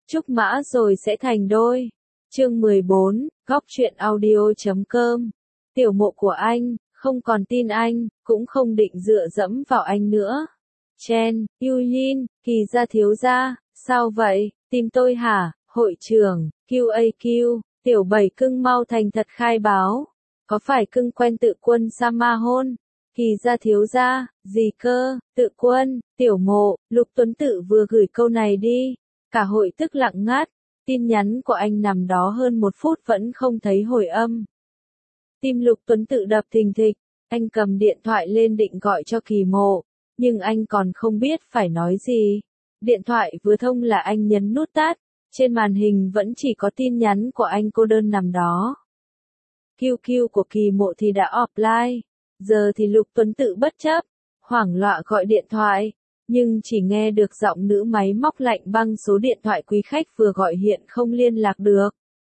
Trúc mã rồi sẽ thành đôi. Chương 14, góc truyện audio.com. Tiểu mộ của anh, không còn tin anh, cũng không định dựa dẫm vào anh nữa. Chen, Yulin, Kỳ gia thiếu gia, sao vậy, tìm tôi hả, hội trưởng, QAQ, tiểu bảy cưng mau thành thật khai báo. Có phải cưng quen tự quân Samahon? Kỳ gia thiếu gia, gì cơ, tự quân, tiểu mộ, Lục Tuấn Tự vừa gửi câu này đi. Cả hội tức lặng ngắt, tin nhắn của anh nằm đó hơn 1 phút vẫn không thấy hồi âm. Tim Lục Tuấn Tự đập thình thịch, anh cầm điện thoại lên định gọi cho Kỳ Mộ, nhưng anh còn không biết phải nói gì. Điện thoại vừa thông là anh nhấn nút tắt, trên màn hình vẫn chỉ có tin nhắn của anh cô đơn nằm đó. QQ của Kỳ Mộ thì đã offline, giờ thì Lục Tuấn Tự bất chấp, hoảng loạn gọi điện thoại, nhưng chỉ nghe được giọng nữ máy móc lạnh băng số điện thoại quý khách vừa gọi hiện không liên lạc được.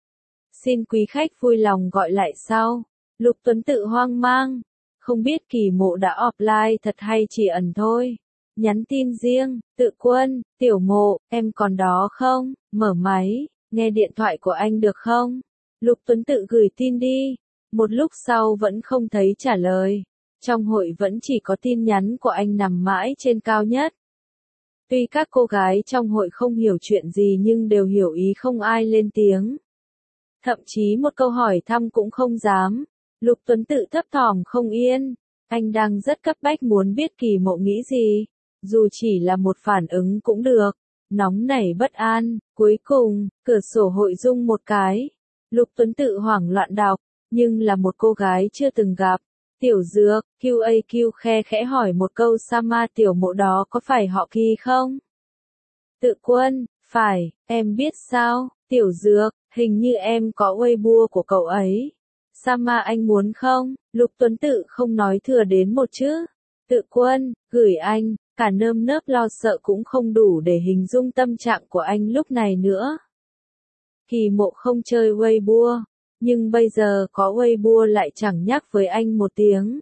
Xin quý khách vui lòng gọi lại sau. Lục Tuấn Tự hoang mang, không biết Kỳ Mộ đã offline thật hay chỉ ẩn thôi. Nhắn tin riêng, Tự quân, tiểu mộ, em còn đó không, mở máy, nghe điện thoại của anh được không? Lục Tuấn Tự gửi tin đi, một lúc sau vẫn không thấy trả lời. Trong hội vẫn chỉ có tin nhắn của anh nằm mãi trên cao nhất. Tuy các cô gái trong hội không hiểu chuyện gì nhưng đều hiểu ý không ai lên tiếng. Thậm chí một câu hỏi thăm cũng không dám. Lục Tuấn Tự thấp thỏm không yên. Anh đang rất cấp bách muốn biết Kỳ Mộ nghĩ gì. Dù chỉ là một phản ứng cũng được. Nóng nảy bất an, cuối cùng, cửa sổ hội rung một cái. Lục Tuấn Tự hoảng loạn đọc, nhưng là một cô gái chưa từng gặp. Tiểu Dược, QAQ khe khẽ hỏi một câu Sama tiểu mộ đó có phải họ Kỳ không? Tự quân, phải, em biết sao, Tiểu Dược, hình như em có Weibo của cậu ấy. Sama anh muốn không? Lục Tuấn Tự không nói thừa đến một chữ. Tự quân, gửi anh, cả nơm nớp lo sợ cũng không đủ để hình dung tâm trạng của anh lúc này nữa. Kỳ Mộ không chơi Weibo, nhưng bây giờ có Weibo lại chẳng nhắc với anh một tiếng.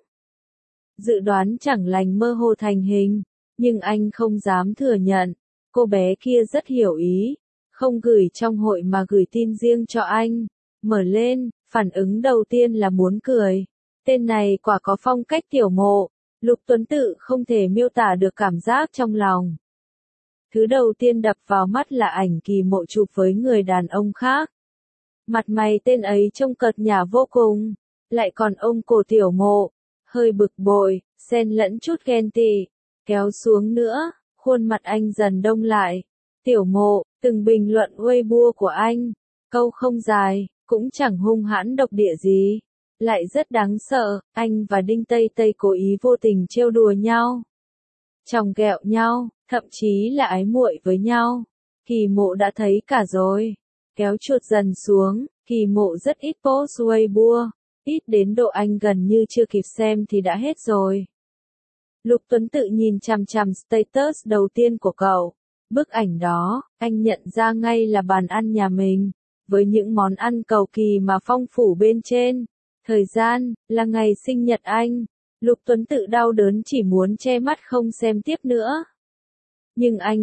Dự đoán chẳng lành mơ hồ thành hình, nhưng anh không dám thừa nhận. Cô bé kia rất hiểu ý, không gửi trong hội mà gửi tin riêng cho anh. Mở lên, phản ứng đầu tiên là muốn cười. Tên này quả có phong cách tiểu mộ. Lục Tuấn Tự không thể miêu tả được cảm giác trong lòng. Thứ đầu tiên đập vào mắt là ảnh Kỳ Mộ chụp với người đàn ông khác. Mặt mày tên ấy trông cợt nhả vô cùng, lại còn ôm cổ tiểu mộ, hơi bực bội, xen lẫn chút ghen tị, kéo xuống nữa, khuôn mặt anh dần đông lại. Tiểu mộ, từng bình luận Weibo của anh, câu không dài, cũng chẳng hung hãn độc địa gì, lại rất đáng sợ, anh và Đinh Tây Tây cố ý vô tình trêu đùa nhau, chòng ghẹo nhau, thậm chí là ái muội với nhau. Kỳ Mộ đã thấy cả rồi. Kéo chuột dần xuống, Kỳ Mộ rất ít post Weibo, ít đến độ anh gần như chưa kịp xem thì đã hết rồi. Lục Tuấn Tự nhìn chằm chằm status đầu tiên của cậu. Bức ảnh đó, anh nhận ra ngay là bàn ăn nhà mình, với những món ăn cầu kỳ mà phong phủ bên trên. Thời gian, là ngày sinh nhật anh. Lục Tuấn Tự đau đớn chỉ muốn che mắt không xem tiếp nữa. Nhưng anh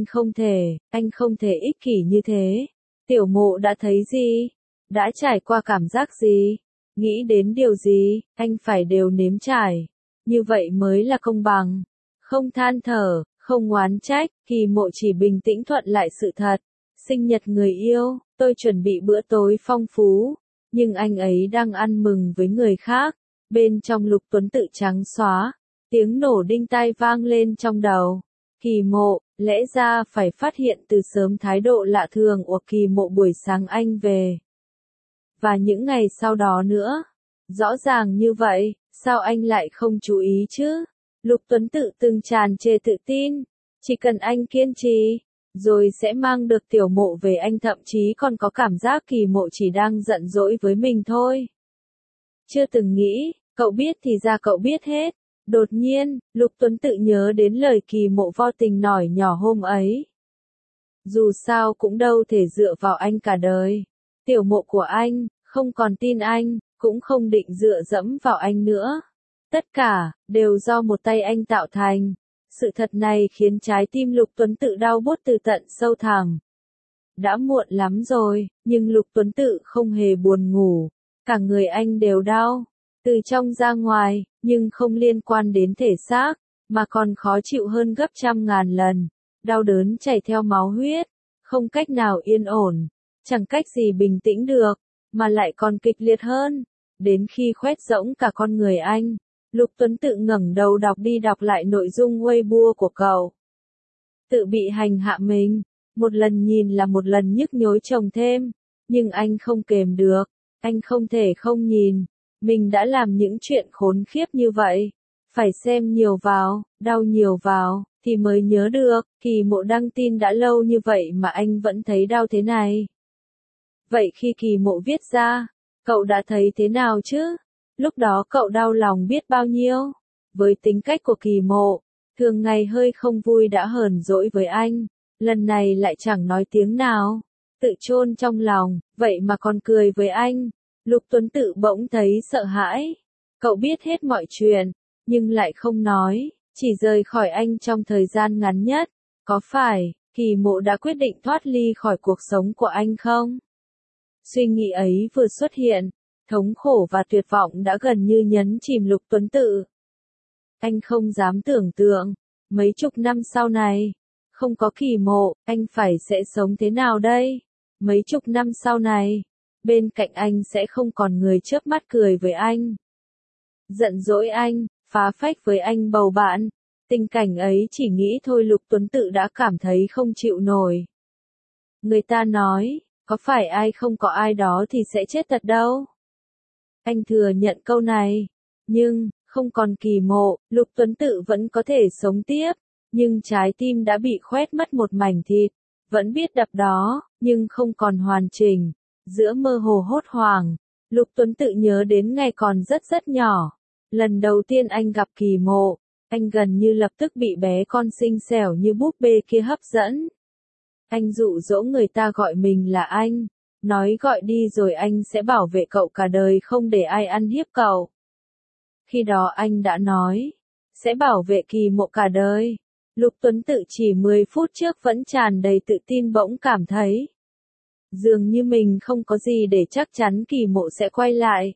không thể ích kỷ như thế. Tiểu Mộ đã thấy gì? Đã trải qua cảm giác gì? Nghĩ đến điều gì? Anh phải đều nếm trải. Như vậy mới là công bằng. Không than thở, không oán trách, Kỳ Mộ chỉ bình tĩnh thuận lại sự thật. Sinh nhật người yêu, tôi chuẩn bị bữa tối phong phú. Nhưng anh ấy đang ăn mừng với người khác. Bên trong Lục Tuấn Tự trắng xóa. Tiếng nổ đinh tai vang lên trong đầu. Kỳ Mộ, lẽ ra phải phát hiện từ sớm thái độ lạ thường của Kỳ Mộ buổi sáng anh về. Và những ngày sau đó nữa. Rõ ràng như vậy, sao anh lại không chú ý chứ? Lục Tuấn Tự từng tràn trề tự tin. Chỉ cần anh kiên trì, rồi sẽ mang được Tiểu Mộ về. Anh thậm chí còn có cảm giác Kỳ Mộ chỉ đang giận dỗi với mình thôi. Chưa từng nghĩ, cậu biết thì ra cậu biết hết. Đột nhiên, Lục Tuấn Tự nhớ đến lời Kỳ Mộ vô tình nói nhỏ hôm ấy. Dù sao cũng đâu thể dựa vào anh cả đời. Tiểu Mộ của anh, không còn tin anh, cũng không định dựa dẫm vào anh nữa. Tất cả, đều do một tay anh tạo thành. Sự thật này khiến trái tim Lục Tuấn Tự đau buốt từ tận sâu thẳm. Đã muộn lắm rồi, nhưng Lục Tuấn Tự không hề buồn ngủ. Cả người anh đều đau, từ trong ra ngoài, nhưng không liên quan đến thể xác, mà còn khó chịu hơn gấp trăm ngàn lần. Đau đớn chảy theo máu huyết, không cách nào yên ổn, chẳng cách gì bình tĩnh được, mà lại còn kịch liệt hơn. Đến khi khoét rỗng cả con người anh, Lục Tuấn Tự ngẩng đầu đọc đi đọc lại nội dung Weibo của cậu. Tự bị hành hạ mình, một lần nhìn là một lần nhức nhối chồng thêm, nhưng anh không kềm được, anh không thể không nhìn. Mình đã làm những chuyện khốn khiếp như vậy, phải xem nhiều vào, đau nhiều vào, thì mới nhớ được. Kỳ Mộ đăng tin đã lâu như vậy mà anh vẫn thấy đau thế này. Vậy khi Kỳ Mộ viết ra, cậu đã thấy thế nào chứ? Lúc đó cậu đau lòng biết bao nhiêu? Với tính cách của Kỳ Mộ, thường ngày hơi không vui đã hờn dỗi với anh, lần này lại chẳng nói tiếng nào, tự chôn trong lòng, vậy mà còn cười với anh. Lục Tuấn Tự bỗng thấy sợ hãi. Cậu biết hết mọi chuyện, nhưng lại không nói, chỉ rời khỏi anh trong thời gian ngắn nhất. Có phải, Kỳ Mộ đã quyết định thoát ly khỏi cuộc sống của anh không? Suy nghĩ ấy vừa xuất hiện, thống khổ và tuyệt vọng đã gần như nhấn chìm Lục Tuấn Tự. Anh không dám tưởng tượng, mấy chục năm sau này, không có Kỳ Mộ, anh sẽ sống thế nào đây? Mấy chục năm sau này, bên cạnh anh sẽ không còn người chớp mắt cười với anh, giận dỗi anh, phá phách với anh bầu bạn. Tình cảnh ấy chỉ nghĩ thôi Lục Tuấn Tự đã cảm thấy không chịu nổi. Người ta nói, có phải ai không có ai đó thì sẽ chết thật đâu. Anh thừa nhận câu này, nhưng, không còn Kỳ Mộ, Lục Tuấn Tự vẫn có thể sống tiếp, nhưng trái tim đã bị khoét mất một mảnh thịt, vẫn biết đập đó, nhưng không còn hoàn chỉnh. Giữa mơ hồ hốt hoảng, Lục Tuấn Tự nhớ đến ngày còn rất nhỏ. Lần đầu tiên anh gặp Kỳ Mộ, anh gần như lập tức bị bé con xinh xẻo như búp bê kia hấp dẫn. Anh dụ dỗ người ta gọi mình là anh, nói gọi đi rồi anh sẽ bảo vệ cậu cả đời không để ai ăn hiếp cậu. Khi đó anh đã nói, sẽ bảo vệ Kỳ Mộ cả đời. Lục Tuấn Tự chỉ 10 phút trước vẫn tràn đầy tự tin bỗng cảm thấy dường như mình không có gì để chắc chắn Kỳ Mộ sẽ quay lại.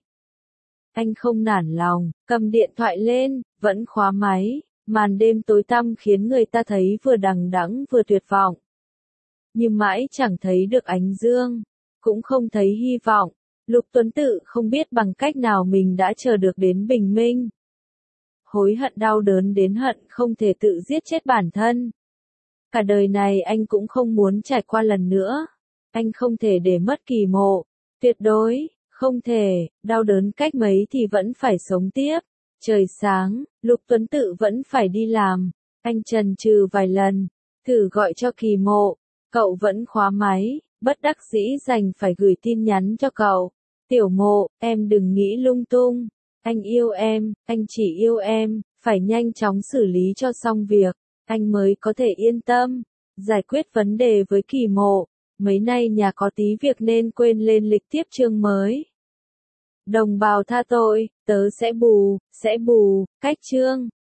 Anh không nản lòng, cầm điện thoại lên, vẫn khóa máy, màn đêm tối tăm khiến người ta thấy vừa đằng đẵng vừa tuyệt vọng. Nhưng mãi chẳng thấy được ánh dương, cũng không thấy hy vọng. Lục Tuấn Tự không biết bằng cách nào mình đã chờ được đến bình minh. Hối hận đau đớn đến hận không thể tự giết chết bản thân. Cả đời này anh cũng không muốn trải qua lần nữa. Anh không thể để mất Kỳ Mộ. Tuyệt đối, không thể, đau đớn cách mấy thì vẫn phải sống tiếp. Trời sáng, Lục Tuấn Tự vẫn phải đi làm. Anh chần chừ vài lần, thử gọi cho Kỳ Mộ. Cậu vẫn khóa máy, bất đắc dĩ đành phải gửi tin nhắn cho cậu. Tiểu Mộ, em đừng nghĩ lung tung. Anh yêu em, anh chỉ yêu em, phải nhanh chóng xử lý cho xong việc, anh mới có thể yên tâm, giải quyết vấn đề với Kỳ Mộ. Mấy nay nhà có tí việc nên quên lên lịch tiếp chương mới. Đồng bào tha tội, tớ sẽ bù, cách chương.